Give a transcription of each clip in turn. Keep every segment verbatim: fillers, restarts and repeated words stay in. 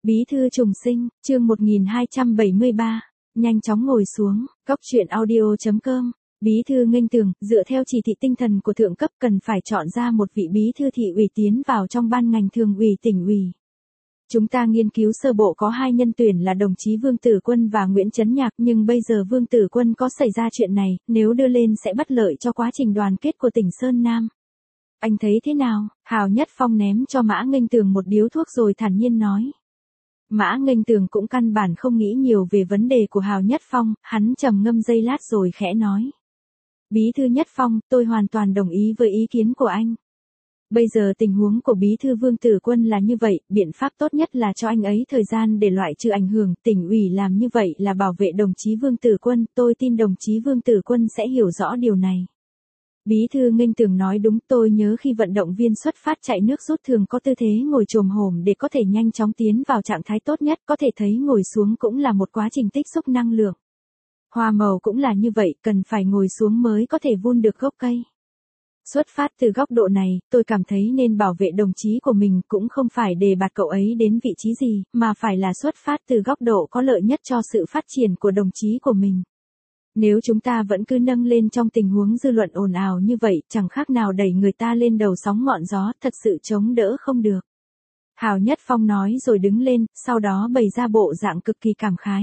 Bí thư trùng sinh, chương một nghìn hai trăm bảy mươi ba, nhanh chóng ngồi xuống, cốc truyện audio chấm com. Bí thư nghênh tường, dựa theo chỉ thị tinh thần của thượng cấp cần phải chọn ra một vị bí thư thị ủy tiến vào trong ban ngành thường ủy tỉnh ủy. Chúng ta nghiên cứu sơ bộ có hai nhân tuyển là đồng chí Vương Tử Quân và Nguyễn Chấn Nhạc, nhưng bây giờ Vương Tử Quân có xảy ra chuyện này, nếu đưa lên sẽ bất lợi cho quá trình đoàn kết của tỉnh Sơn Nam. Anh thấy thế nào? Hào Nhất Phong ném cho Mã Nghênh Tường một điếu thuốc rồi thản nhiên nói. Mã Nghênh Tường cũng căn bản không nghĩ nhiều về vấn đề của Hào Nhất Phong, hắn trầm ngâm giây lát rồi khẽ nói. Bí thư Nhất Phong, tôi hoàn toàn đồng ý với ý kiến của anh. Bây giờ tình huống của Bí thư Vương Tử Quân là như vậy, biện pháp tốt nhất là cho anh ấy thời gian để loại trừ ảnh hưởng, tỉnh ủy làm như vậy là bảo vệ đồng chí Vương Tử Quân, tôi tin đồng chí Vương Tử Quân sẽ hiểu rõ điều này. Bí thư Nghênh Tường nói đúng, tôi nhớ khi vận động viên xuất phát chạy nước rút thường có tư thế ngồi chồm hổm để có thể nhanh chóng tiến vào trạng thái tốt nhất, có thể thấy ngồi xuống cũng là một quá trình tích xúc năng lượng. Hoa màu cũng là như vậy, cần phải ngồi xuống mới có thể vun được gốc cây. Xuất phát từ góc độ này, tôi cảm thấy nên bảo vệ đồng chí của mình cũng không phải đề bạt cậu ấy đến vị trí gì, mà phải là xuất phát từ góc độ có lợi nhất cho sự phát triển của đồng chí của mình. Nếu chúng ta vẫn cứ nâng lên trong tình huống dư luận ồn ào như vậy, chẳng khác nào đẩy người ta lên đầu sóng ngọn gió, thật sự chống đỡ không được. Hào Nhất Phong nói rồi đứng lên, sau đó bày ra bộ dạng cực kỳ cảm khái.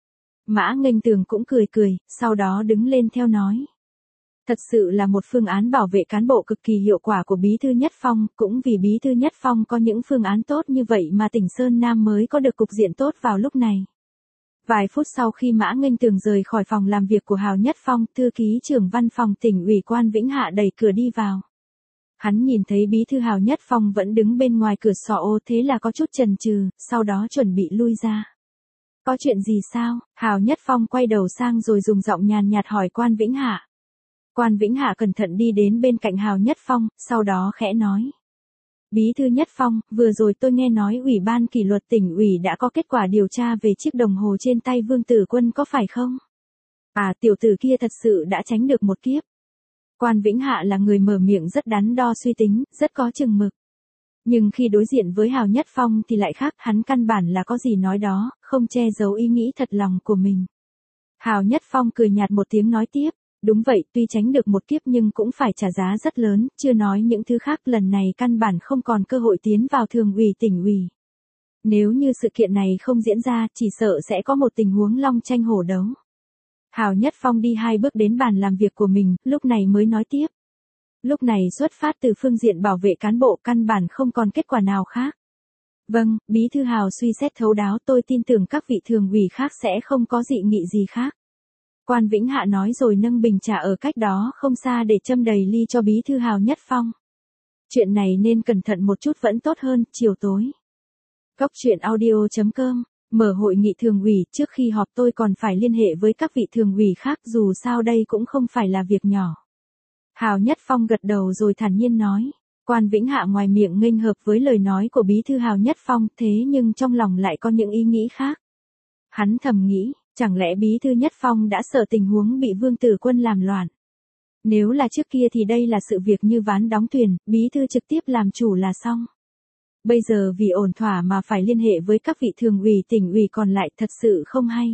Mã Nghênh Tường cũng cười cười, sau đó đứng lên theo nói. Thật sự là một phương án bảo vệ cán bộ cực kỳ hiệu quả của Bí thư Nhất Phong, cũng vì Bí thư Nhất Phong có những phương án tốt như vậy mà tỉnh Sơn Nam mới có được cục diện tốt vào lúc này. Vài phút sau khi Mã Nghênh Tường rời khỏi phòng làm việc của Hào Nhất Phong, thư ký trưởng văn phòng tỉnh ủy Quan Vĩnh Hạ đẩy cửa đi vào. Hắn nhìn thấy Bí thư Hào Nhất Phong vẫn đứng bên ngoài cửa sổ ô, thế là có chút chần chừ, sau đó chuẩn bị lui ra. Có chuyện gì sao? Hào Nhất Phong quay đầu sang rồi dùng giọng nhàn nhạt hỏi Quan Vĩnh Hạ. Quan Vĩnh Hạ cẩn thận đi đến bên cạnh Hào Nhất Phong, sau đó khẽ nói. Bí thư Nhất Phong, vừa rồi tôi nghe nói Ủy ban kỷ luật tỉnh ủy đã có kết quả điều tra về chiếc đồng hồ trên tay Vương Tử Quân có phải không? À, tiểu tử kia thật sự đã tránh được một kiếp. Quan Vĩnh Hạ là người mở miệng rất đắn đo suy tính, rất có chừng mực. Nhưng khi đối diện với Hào Nhất Phong thì lại khác, hắn căn bản là có gì nói đó, không che giấu ý nghĩ thật lòng của mình. Hào Nhất Phong cười nhạt một tiếng nói tiếp. Đúng vậy, tuy tránh được một kiếp nhưng cũng phải trả giá rất lớn, chưa nói những thứ khác, lần này căn bản không còn cơ hội tiến vào thường ủy tỉnh ủy. Nếu như sự kiện này không diễn ra, chỉ sợ sẽ có một tình huống long tranh hổ đấu. Hào Nhất Phong đi hai bước đến bàn làm việc của mình, lúc này mới nói tiếp. Lúc này xuất phát từ phương diện bảo vệ cán bộ, căn bản không còn kết quả nào khác. Vâng, Bí thư Hào suy xét thấu đáo, tôi tin tưởng các vị thường ủy khác sẽ không có dị nghị gì khác. Quan Vĩnh Hạ nói rồi nâng bình trà ở cách đó không xa để châm đầy ly cho Bí thư Hào Nhất Phong. Chuyện này nên cẩn thận một chút vẫn tốt hơn, chiều tối. Cốc truyện audio chấm com, mở hội nghị thường ủy, trước khi họp tôi còn phải liên hệ với các vị thường ủy khác, dù sao đây cũng không phải là việc nhỏ. Hào Nhất Phong gật đầu rồi thản nhiên nói. Quan Vĩnh Hạ ngoài miệng nghênh hợp với lời nói của Bí thư Hào Nhất Phong, thế nhưng trong lòng lại có những ý nghĩ khác. Hắn thầm nghĩ. Chẳng lẽ Bí thư Nhất Phong đã sợ tình huống bị Vương Tử Quân làm loạn? Nếu là trước kia thì đây là sự việc như ván đóng thuyền, Bí thư trực tiếp làm chủ là xong. Bây giờ vì ổn thỏa mà phải liên hệ với các vị thường ủy tỉnh ủy còn lại, thật sự không hay.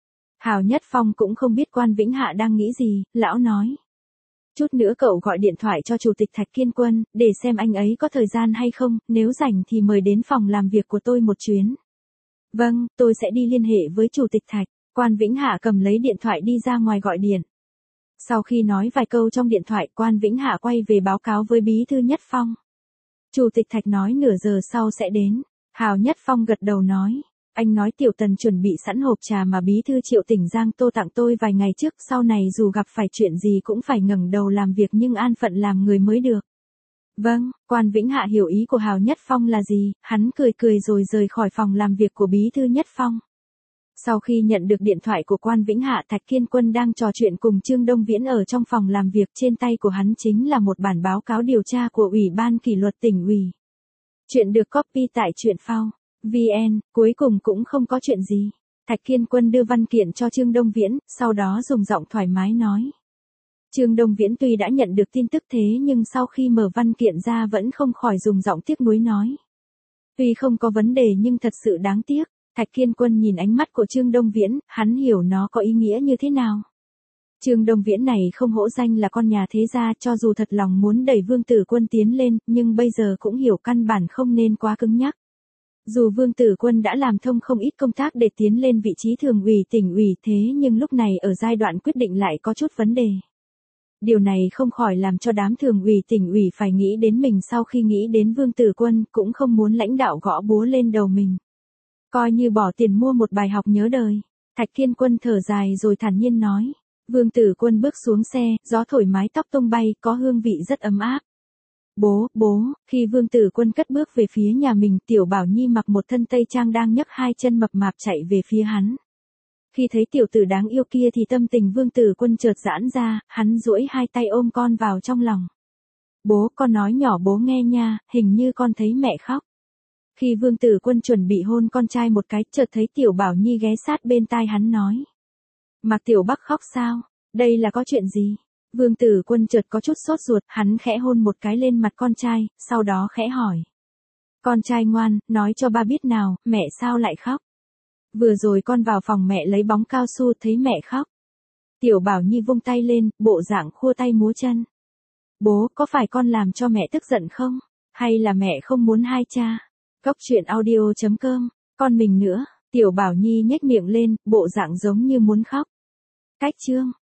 Hào Nhất Phong cũng không biết Quan Vĩnh Hạ đang nghĩ gì, lão nói. Chút nữa cậu gọi điện thoại cho Chủ tịch Thạch Kiên Quân, để xem anh ấy có thời gian hay không, nếu rảnh thì mời đến phòng làm việc của tôi một chuyến. Vâng, tôi sẽ đi liên hệ với Chủ tịch Thạch. Quan Vĩnh Hạ cầm lấy điện thoại đi ra ngoài gọi điện. Sau khi nói vài câu trong điện thoại, Quan Vĩnh Hạ quay về báo cáo với Bí thư Nhất Phong. Chủ tịch Thạch nói nửa giờ sau sẽ đến. Hào Nhất Phong gật đầu nói. Anh nói Tiểu Tần chuẩn bị sẵn hộp trà mà Bí thư Triệu tỉnh Giang Tô tặng tôi vài ngày trước, sau này dù gặp phải chuyện gì cũng phải ngẩng đầu làm việc nhưng an phận làm người mới được. Vâng, Quan Vĩnh Hạ hiểu ý của Hào Nhất Phong là gì, hắn cười cười rồi rời khỏi phòng làm việc của Bí thư Nhất Phong. Sau khi nhận được điện thoại của Quan Vĩnh Hạ, Thạch Kiên Quân đang trò chuyện cùng Trương Đông Viễn ở trong phòng làm việc, trên tay của hắn chính là một bản báo cáo điều tra của Ủy ban kỷ luật tỉnh ủy. Chuyện được copy tại truyện phao chấm vn, cuối cùng cũng không có chuyện gì. Thạch Kiên Quân đưa văn kiện cho Trương Đông Viễn, sau đó dùng giọng thoải mái nói. Trương Đông Viễn tuy đã nhận được tin tức thế nhưng sau khi mở văn kiện ra vẫn không khỏi dùng giọng tiếc nuối nói. Tuy không có vấn đề nhưng thật sự đáng tiếc. Thạch Kiên Quân nhìn ánh mắt của Trương Đông Viễn, hắn hiểu nó có ý nghĩa như thế nào. Trương Đông Viễn này không hổ danh là con nhà thế gia, cho dù thật lòng muốn đẩy Vương Tử Quân tiến lên, nhưng bây giờ cũng hiểu căn bản không nên quá cứng nhắc. Dù Vương Tử Quân đã làm thông không ít công tác để tiến lên vị trí thường ủy tỉnh ủy, thế nhưng lúc này ở giai đoạn quyết định lại có chút vấn đề. Điều này không khỏi làm cho đám thường ủy tỉnh ủy phải nghĩ đến mình, sau khi nghĩ đến Vương Tử Quân cũng không muốn lãnh đạo gõ búa lên đầu mình. Coi như bỏ tiền mua một bài học nhớ đời. Thạch Kiên Quân thở dài rồi thản nhiên nói. Vương Tử Quân bước xuống xe, gió thổi mái tóc tung bay, có hương vị rất ấm áp. Bố, bố, khi Vương Tử Quân cất bước về phía nhà mình, Tiểu Bảo Nhi mặc một thân tây trang đang nhấc hai chân mập mạp chạy về phía hắn. Khi thấy tiểu tử đáng yêu kia thì tâm tình Vương Tử Quân chợt giãn ra, hắn duỗi hai tay ôm con vào trong lòng. Bố, con nói nhỏ bố nghe nha, hình như con thấy mẹ khóc. Khi Vương Tử Quân chuẩn bị hôn con trai một cái, chợt thấy Tiểu Bảo Nhi ghé sát bên tai hắn nói. Mạc Tiểu Bắc khóc sao? Đây là có chuyện gì? Vương Tử Quân chợt có chút sốt ruột, hắn khẽ hôn một cái lên mặt con trai, sau đó khẽ hỏi. Con trai ngoan, nói cho ba biết nào, mẹ sao lại khóc? Vừa rồi con vào phòng mẹ lấy bóng cao su thấy mẹ khóc. Tiểu Bảo Nhi vung tay lên, bộ dạng khua tay múa chân. Bố, có phải con làm cho mẹ tức giận không? Hay là mẹ không muốn hai cha? Cốc truyện audio chấm com, con mình nữa. Tiểu Bảo Nhi nhếch miệng lên, bộ dạng giống như muốn khóc. Cách chương